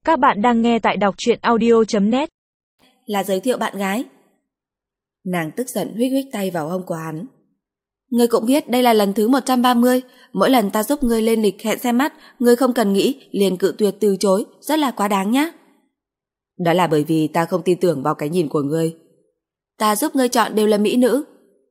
Các bạn đang nghe tại đọc truyện audio.net. Là giới thiệu bạn gái. Nàng tức giận huých huých tay vào hông của hắn. Ngươi cũng biết đây là lần thứ 130, mỗi lần ta giúp ngươi lên lịch hẹn xem mắt, ngươi không cần nghĩ, liền cự tuyệt từ chối, rất là quá đáng nhá. Đó là bởi vì ta không tin tưởng vào cái nhìn của ngươi. Ta giúp ngươi chọn đều là mỹ nữ.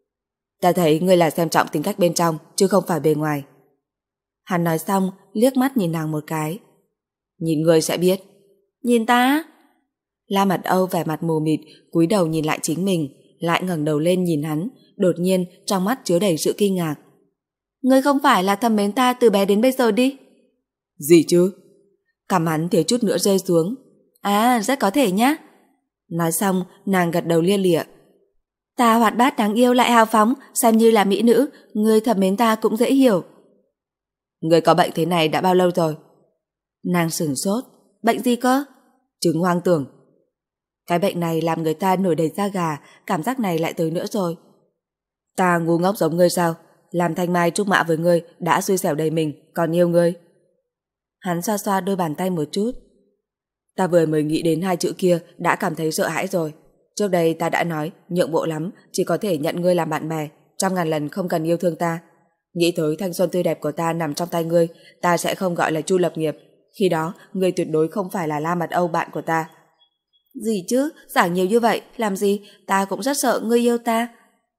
Ta thấy ngươi là xem trọng tính cách bên trong, chứ không phải bề ngoài. Hắn nói xong, liếc mắt nhìn nàng một cái. Nhìn ngươi sẽ biết. Nhìn ta? La Mật Âu vẻ mặt mù mịt, cúi đầu nhìn lại chính mình, lại ngẩng đầu lên nhìn hắn, đột nhiên trong mắt chứa đầy sự kinh ngạc. Ngươi không phải là thầm mến ta từ bé đến bây giờ đi? Gì chứ? Cằm hắn thiếu chút nữa rơi xuống. À, rất có thể nhá. Nói xong, nàng gật đầu lia lịa. Ta hoạt bát đáng yêu lại hào phóng, xem như là mỹ nữ, ngươi thầm mến ta cũng dễ hiểu. Ngươi có bệnh thế này đã bao lâu rồi? Nàng sửng sốt. Bệnh gì cơ? Chứng hoang tưởng. Cái bệnh này làm người ta nổi đầy da gà, cảm giác này lại tới nữa rồi. Ta ngu ngốc giống ngươi sao? Làm thanh mai trúc mã với ngươi đã xui xẻo đầy mình, còn yêu ngươi. Hắn xoa xoa đôi bàn tay một chút. Ta vừa mới nghĩ đến hai chữ kia đã cảm thấy sợ hãi rồi. Trước đây ta đã nói nhượng bộ lắm, chỉ có thể nhận ngươi làm bạn bè, 100.000 lần không cần yêu thương ta. Nghĩ tới thanh xuân tươi đẹp của ta nằm trong tay ngươi, ta sẽ không gọi là Chu lập nghiệp. Khi đó, ngươi tuyệt đối không phải là La Mật Âu bạn của ta. Gì chứ, giảng nhiều như vậy, làm gì, ta cũng rất sợ ngươi yêu ta.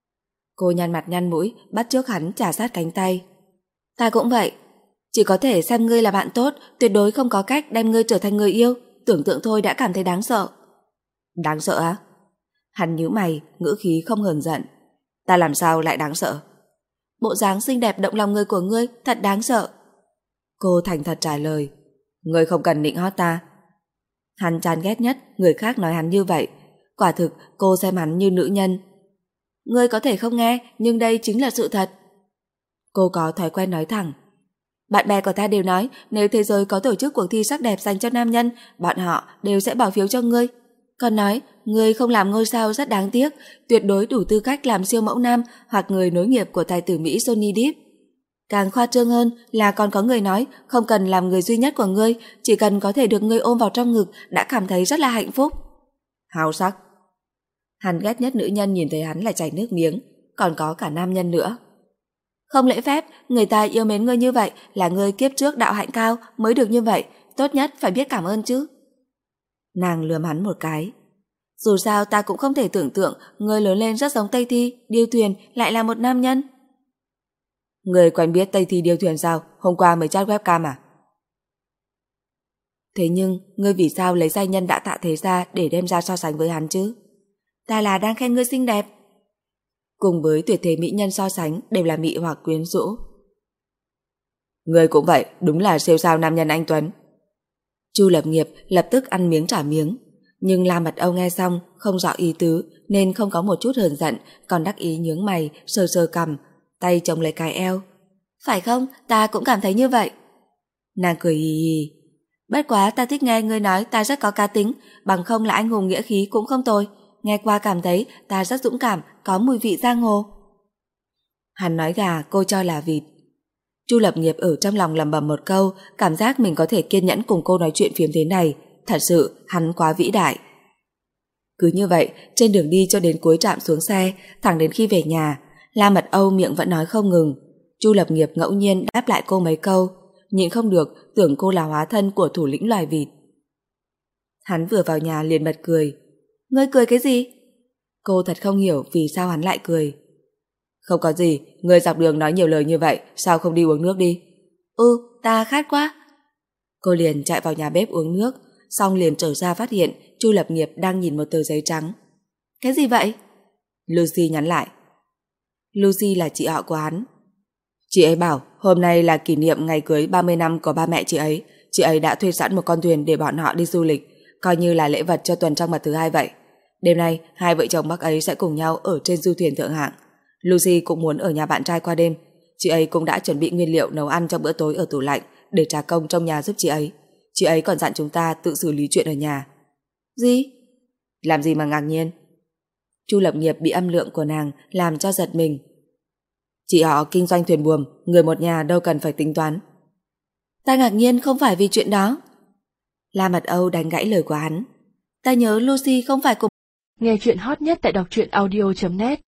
Cô nhăn mặt nhăn mũi, bắt chước hắn chà sát cánh tay. Ta cũng vậy, chỉ có thể xem ngươi là bạn tốt, tuyệt đối không có cách đem ngươi trở thành người yêu, tưởng tượng thôi đã cảm thấy đáng sợ. Đáng sợ á? Hắn nhíu mày, ngữ khí không hờn giận. Ta làm sao lại đáng sợ? Bộ dáng xinh đẹp động lòng người của ngươi thật đáng sợ. Cô thành thật trả lời. Ngươi không cần nịnh hót ta. Hắn chán ghét nhất người khác nói hắn như vậy. Quả thực cô xem hắn như nữ nhân. Ngươi có thể không nghe, nhưng đây chính là sự thật. Cô có thói quen nói thẳng. Bạn bè của ta đều nói nếu thế giới có tổ chức cuộc thi sắc đẹp dành cho nam nhân, bọn họ đều sẽ bỏ phiếu cho ngươi. Còn nói ngươi không làm ngôi sao rất đáng tiếc, tuyệt đối đủ tư cách làm siêu mẫu nam hoặc người nối nghiệp của tài tử Mỹ Johnny Depp. Càng khoa trương hơn là còn có người nói không cần làm người duy nhất của ngươi, chỉ cần có thể được ngươi ôm vào trong ngực đã cảm thấy rất là hạnh phúc. Hào sắc. Hắn ghét nhất nữ nhân nhìn thấy hắn lại chảy nước miếng, còn có cả nam nhân nữa. Không lễ phép, người ta yêu mến ngươi như vậy là ngươi kiếp trước đạo hạnh cao mới được như vậy, tốt nhất phải biết cảm ơn chứ. Nàng lườm hắn một cái. Dù sao ta cũng không thể tưởng tượng ngươi lớn lên rất giống Tây Thi, điêu thuyền lại là một nam nhân. Người quen biết Tây Thi điêu thuyền sao? Hôm qua mới chat webcam à? Thế nhưng, ngươi vì sao lấy giai nhân đã tạ thế ra để đem ra so sánh với hắn chứ? Ta là đang khen ngươi xinh đẹp. Cùng với tuyệt thế mỹ nhân so sánh đều là mị hoặc quyến rũ. Ngươi cũng vậy, đúng là siêu sao nam nhân anh Tuấn. Chu lập nghiệp lập tức ăn miếng trả miếng. Nhưng La Mật Âu nghe xong không rõ ý tứ nên không có một chút hờn giận, còn đắc ý nhướng mày, sờ sờ cằm, tay chống lấy cái eo. Phải không, ta cũng cảm thấy như vậy. Nàng cười hì hì. Bất quá ta thích nghe ngươi nói ta rất có cá tính, bằng không là anh hùng nghĩa khí cũng không tồi. Nghe qua cảm thấy ta rất dũng cảm, có mùi vị giang hồ. Hắn nói gà, cô cho là vịt. Chu lập nghiệp ở trong lòng lẩm bẩm một câu, cảm giác mình có thể kiên nhẫn cùng cô nói chuyện phiếm thế này. Thật sự, hắn quá vĩ đại. Cứ như vậy, trên đường đi cho đến cuối trạm xuống xe, thẳng đến khi về nhà, La Mật Âu miệng vẫn nói không ngừng. Chu lập nghiệp ngẫu nhiên đáp lại cô mấy câu, nhịn không được tưởng cô là hóa thân của thủ lĩnh loài vịt. Hắn vừa vào nhà liền bật cười. Ngươi cười cái gì? Cô thật không hiểu vì sao hắn lại cười. Không có gì, ngươi dọc đường nói nhiều lời như vậy, sao không đi uống nước đi? Ta khát quá. Cô liền chạy vào nhà bếp uống nước, xong liền trở ra phát hiện Chu lập nghiệp đang nhìn một tờ giấy trắng. Cái gì vậy? Lucy nhắn lại. Lucy là chị họ của hắn. Chị ấy bảo hôm nay là kỷ niệm ngày cưới 30 năm của ba mẹ chị ấy đã thuê sẵn một con thuyền để bọn họ đi du lịch, coi như là lễ vật cho tuần trăng mật thứ 2 vậy. Đêm nay hai vợ chồng bác ấy sẽ cùng nhau ở trên du thuyền thượng hạng. Lucy cũng muốn ở nhà bạn trai qua đêm. Chị ấy cũng đã chuẩn bị nguyên liệu nấu ăn cho bữa tối ở tủ lạnh để trả công trong nhà giúp chị ấy. Chị ấy còn dặn chúng ta tự xử lý chuyện ở nhà. Gì? Làm gì mà ngạc nhiên? Chu lập nghiệp bị âm lượng của nàng làm cho giật mình. Chị họ kinh doanh thuyền buồm, người một nhà đâu cần phải tính toán. Ta ngạc nhiên không phải vì chuyện đó. La Mật Âu đánh gãy lời của hắn. Ta nhớ Lucy không phải cùng... Nghe chuyện hot nhất tại đọc truyện audio.net